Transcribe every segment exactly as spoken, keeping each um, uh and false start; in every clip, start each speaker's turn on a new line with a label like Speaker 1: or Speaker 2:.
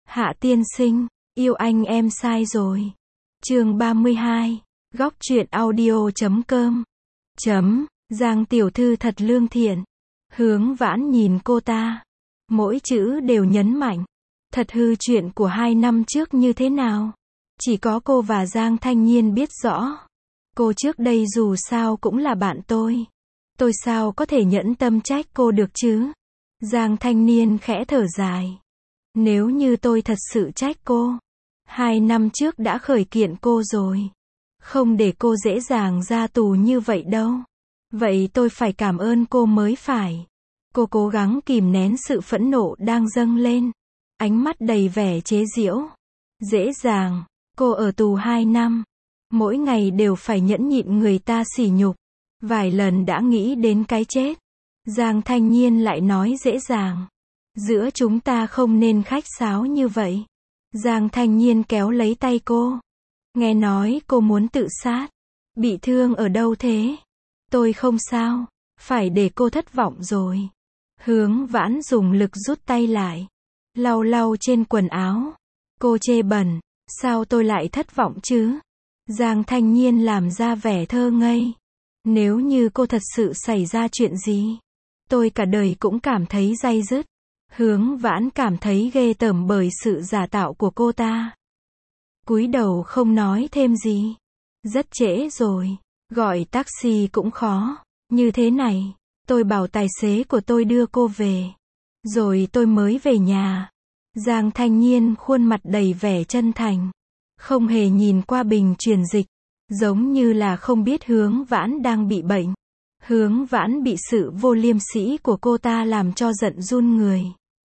Speaker 1: Hạ tiên sinh, yêu anh em sai rồi. Chương ba mươi hai, góc truyện audio chấm com. Chấm, Giang tiểu thư thật lương thiện. Hướng Vãn nhìn cô ta. Mỗi chữ đều nhấn mạnh. Thật hư chuyện của hai năm trước như thế nào? Chỉ có cô và Giang Thanh Nhiên biết rõ. Cô trước đây dù sao cũng là bạn tôi. Tôi sao có thể nhẫn tâm trách cô được chứ? Giang Thanh Niên khẽ thở dài. Nếu như tôi thật sự trách cô, hai năm trước đã khởi kiện cô rồi. Không để cô dễ dàng ra tù như vậy đâu. Vậy tôi phải cảm ơn cô mới phải. Cô cố gắng kìm nén sự phẫn nộ đang dâng lên. Ánh mắt đầy vẻ chế giễu. Dễ dàng, cô ở tù hai năm. Mỗi ngày đều phải nhẫn nhịn người ta sỉ nhục. Vài lần đã nghĩ đến cái chết. Giang Thanh Nhiên lại nói dễ dàng. Giữa chúng ta không nên khách sáo như vậy. Giang Thanh Nhiên kéo lấy tay cô. Nghe nói cô muốn tự sát. Bị thương ở đâu thế? Tôi không sao. Phải để cô thất vọng rồi. Hướng Vãn dùng lực rút tay lại. Lau lau trên quần áo. Cô chê bẩn. Sao tôi lại thất vọng chứ? Giang Thanh Nhiên làm ra vẻ thơ ngây. Nếu như cô thật sự xảy ra chuyện gì, tôi cả đời cũng cảm thấy day dứt. Hướng Vãn cảm thấy ghê tởm bởi sự giả tạo của cô ta. Cúi đầu không nói thêm gì. Rất trễ rồi. Gọi taxi cũng khó. Như thế này, tôi bảo tài xế của tôi đưa cô về. Rồi tôi mới về nhà. Giang Thanh Nhiên khuôn mặt đầy vẻ chân thành. Không hề nhìn qua bình truyền dịch. Giống như là không biết Hướng Vãn đang bị bệnh. Hướng Vãn bị sự vô liêm sỉ của cô ta làm cho giận run người.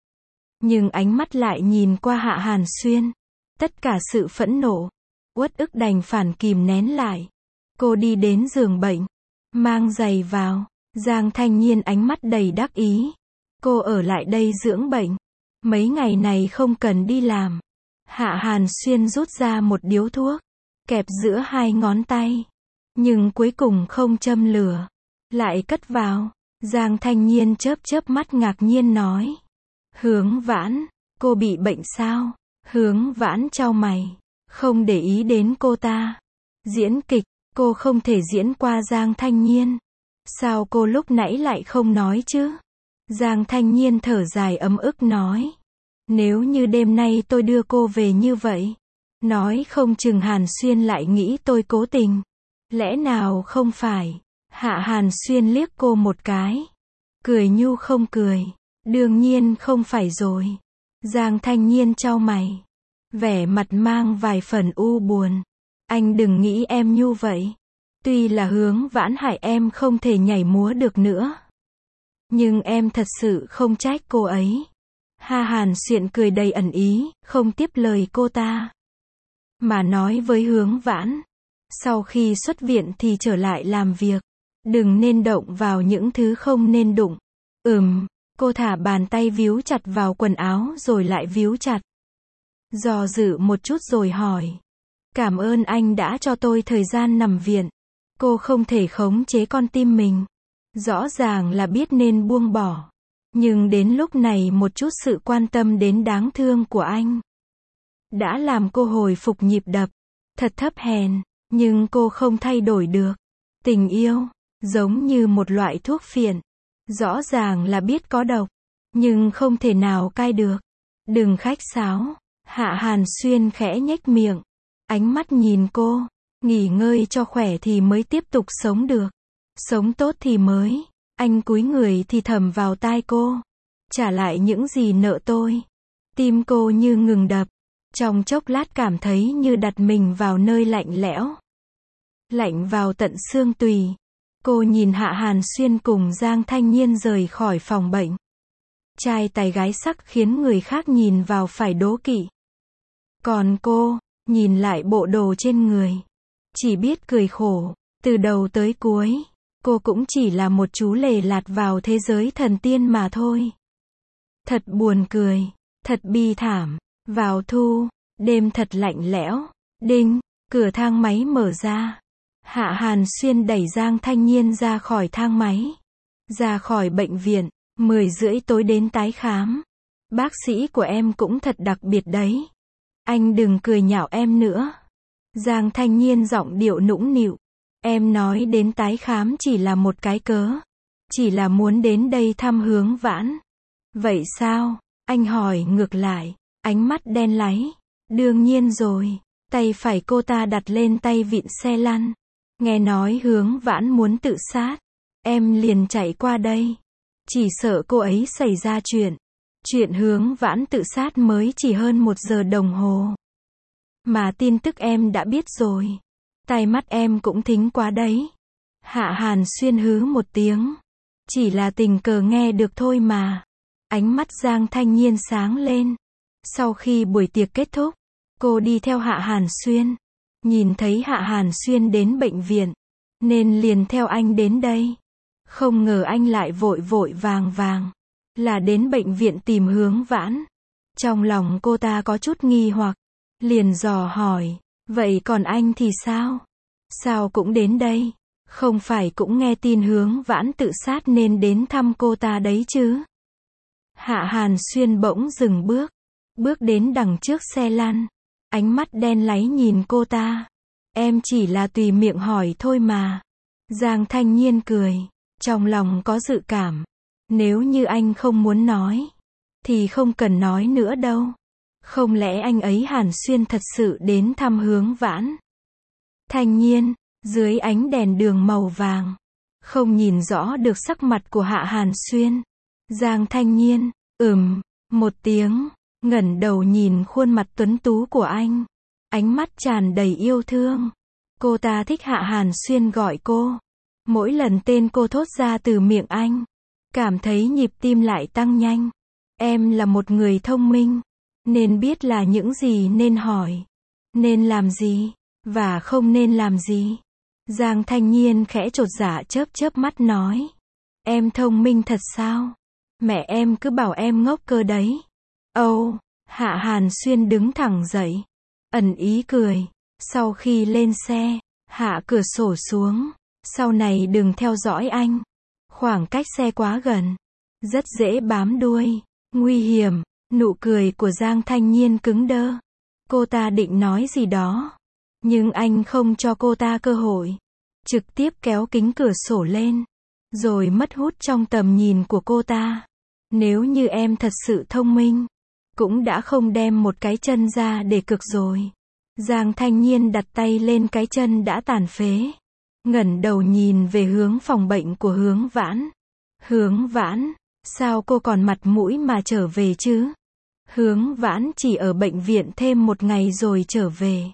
Speaker 1: Nhưng ánh mắt lại nhìn qua Hạ Hàn Xuyên. Tất cả sự phẫn nộ, uất ức đành phản kìm nén lại. Cô đi đến giường bệnh. Mang giày vào. Giang Thanh Nhiên ánh mắt đầy đắc ý. Cô ở lại đây dưỡng bệnh. Mấy ngày này không cần đi làm. Hạ Hàn Xuyên rút ra một điếu thuốc. Kẹp giữa hai ngón tay. Nhưng cuối cùng không châm lửa. Lại cất vào. Giang Thanh Nhiên chớp chớp mắt ngạc nhiên nói. Hướng Vãn, cô bị bệnh sao? Hướng Vãn chau mày. Không để ý đến cô ta. Diễn kịch, cô không thể diễn qua Giang Thanh Nhiên. Sao cô lúc nãy lại không nói chứ? Giang Thanh Nhiên thở dài ấm ức nói. Nếu như đêm nay tôi đưa cô về như vậy, nói không chừng Hàn Xuyên lại nghĩ tôi cố tình. Lẽ nào không phải? Hạ Hàn Xuyên liếc cô một cái. Cười nhu không cười. Đương nhiên không phải rồi. Giang Thanh Nhiên chau mày. Vẻ mặt mang vài phần u buồn. Anh đừng nghĩ em nhu vậy. Tuy là Hướng Vãn hại em không thể nhảy múa được nữa. Nhưng em thật sự không trách cô ấy. Hạ Hàn Xuyên cười đầy ẩn ý, không tiếp lời cô ta. Mà nói với Hướng Vãn. Sau khi xuất viện thì trở lại làm việc. Đừng nên động vào những thứ không nên đụng. Ừm, cô thả bàn tay víu chặt vào quần áo rồi lại víu chặt. Do dự một chút rồi hỏi. Cảm ơn anh đã cho tôi thời gian nằm viện. Cô không thể khống chế con tim mình. Rõ ràng là biết nên buông bỏ. Nhưng đến lúc này một chút sự quan tâm đến đáng thương của anh đã làm cô hồi phục nhịp đập. Thật thấp hèn, nhưng cô không thay đổi được. Tình yêu, giống như một loại thuốc phiện. Rõ ràng là biết có độc, nhưng không thể nào cai được. Đừng khách sáo. Hạ Hàn Xuyên khẽ nhếch miệng. Ánh mắt nhìn cô. Nghỉ ngơi cho khỏe thì mới tiếp tục sống được. Sống tốt thì mới. Anh cúi người thì thầm vào tai cô. Trả lại những gì nợ tôi. Tim cô như ngừng đập. Trong chốc lát cảm thấy như đặt mình vào nơi lạnh lẽo. Lạnh vào tận xương tùy. Cô nhìn Hạ Hàn Xuyên cùng Giang Thanh Nhiên rời khỏi phòng bệnh. Trai tài gái sắc khiến người khác nhìn vào phải đố kỵ. Còn cô, nhìn lại bộ đồ trên người. Chỉ biết cười khổ. Từ đầu tới cuối, cô cũng chỉ là một chú lề lạt vào thế giới thần tiên mà thôi. Thật buồn cười. Thật bi thảm. Vào thu, đêm thật lạnh lẽo. Đinh, cửa thang máy mở ra. Hạ Hàn Xuyên đẩy Giang Thanh Nhiên ra khỏi thang máy. Ra khỏi bệnh viện. Mười rưỡi tối đến tái khám. Bác sĩ của em cũng thật đặc biệt đấy. Anh đừng cười nhạo em nữa. Giang Thanh Nhiên giọng điệu nũng nịu. Em nói đến tái khám chỉ là một cái cớ. Chỉ là muốn đến đây thăm Hướng Vãn. Vậy sao? Anh hỏi ngược lại. Ánh mắt đen láy. Đương nhiên rồi. Tay phải cô ta đặt lên tay vịn xe lăn. Nghe nói Hướng Vãn muốn tự sát. Em liền chạy qua đây. Chỉ sợ cô ấy xảy ra chuyện. Chuyện Hướng Vãn tự sát mới chỉ hơn một giờ đồng hồ. Mà tin tức em đã biết rồi. Tai mắt em cũng thính quá đấy. Hạ Hàn Xuyên hứ một tiếng. Chỉ là tình cờ nghe được thôi mà. Ánh mắt Giang Thanh Nhiên sáng lên. Sau khi buổi tiệc kết thúc, cô đi theo Hạ Hàn Xuyên. Nhìn thấy Hạ Hàn Xuyên đến bệnh viện, nên liền theo anh đến đây. Không ngờ anh lại vội vội vàng vàng. Là đến bệnh viện tìm Hướng Vãn. Trong lòng cô ta có chút nghi hoặc. Liền dò hỏi. Vậy còn anh thì sao? Sao cũng đến đây? Không phải cũng nghe tin Hướng Vãn tự sát nên đến thăm cô ta đấy chứ? Hạ Hàn Xuyên bỗng dừng bước. Bước đến đằng trước xe lăn. Ánh mắt đen láy nhìn cô ta. Em chỉ là tùy miệng hỏi thôi mà. Giang Thanh Nhiên cười. Trong lòng có dự cảm. Nếu như anh không muốn nói, thì không cần nói nữa đâu. Không lẽ anh ấy Hàn Xuyên thật sự đến thăm Hướng Vãn? Thanh Nhiên, dưới ánh đèn đường màu vàng, không nhìn rõ được sắc mặt của Hạ Hàn Xuyên. Giang Thanh Nhiên, ừm, một tiếng, ngẩng đầu nhìn khuôn mặt tuấn tú của anh. Ánh mắt tràn đầy yêu thương. Cô ta thích Hạ Hàn Xuyên gọi cô. Mỗi lần tên cô thốt ra từ miệng anh, cảm thấy nhịp tim lại tăng nhanh. Em là một người thông minh, nên biết là những gì nên hỏi, nên làm gì, và không nên làm gì. Giang Thanh Nhiên khẽ chột dạ chớp chớp mắt nói. Em thông minh thật sao? Mẹ em cứ bảo em ngốc cơ đấy. Âu, oh, Hạ Hàn Xuyên đứng thẳng dậy, ẩn ý cười. Sau khi lên xe, hạ cửa sổ xuống. Sau này đừng theo dõi anh. Khoảng cách xe quá gần. Rất dễ bám đuôi. Nguy hiểm. Nụ cười của Giang Thanh Nhiên cứng đơ. Cô ta định nói gì đó. Nhưng anh không cho cô ta cơ hội. Trực tiếp kéo kính cửa sổ lên. Rồi mất hút trong tầm nhìn của cô ta. Nếu như em thật sự thông minh, cũng đã không đem một cái chân ra để cực rồi. Giang Thanh Nhiên đặt tay lên cái chân đã tàn phế. Ngẩng đầu nhìn về hướng phòng bệnh của Hướng Vãn. Hướng Vãn, sao cô còn mặt mũi mà trở về chứ? Hướng Vãn chỉ ở bệnh viện thêm một ngày rồi trở về.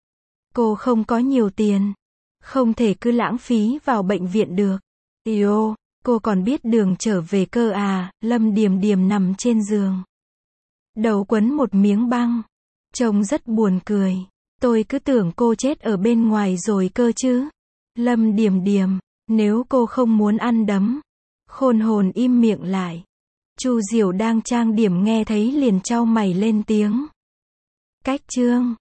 Speaker 1: Cô không có nhiều tiền. Không thể cứ lãng phí vào bệnh viện được. Yêu, cô còn biết đường trở về cơ à? Lâm Điềm Điềm nằm trên giường. Đầu quấn một miếng băng. Trông rất buồn cười. Tôi cứ tưởng cô chết ở bên ngoài rồi cơ chứ. Lâm Điềm Điềm, nếu cô không muốn ăn đấm. Khôn hồn im miệng lại. Chu Diểu đang trang điểm nghe thấy liền chau mày lên tiếng. Cách chương.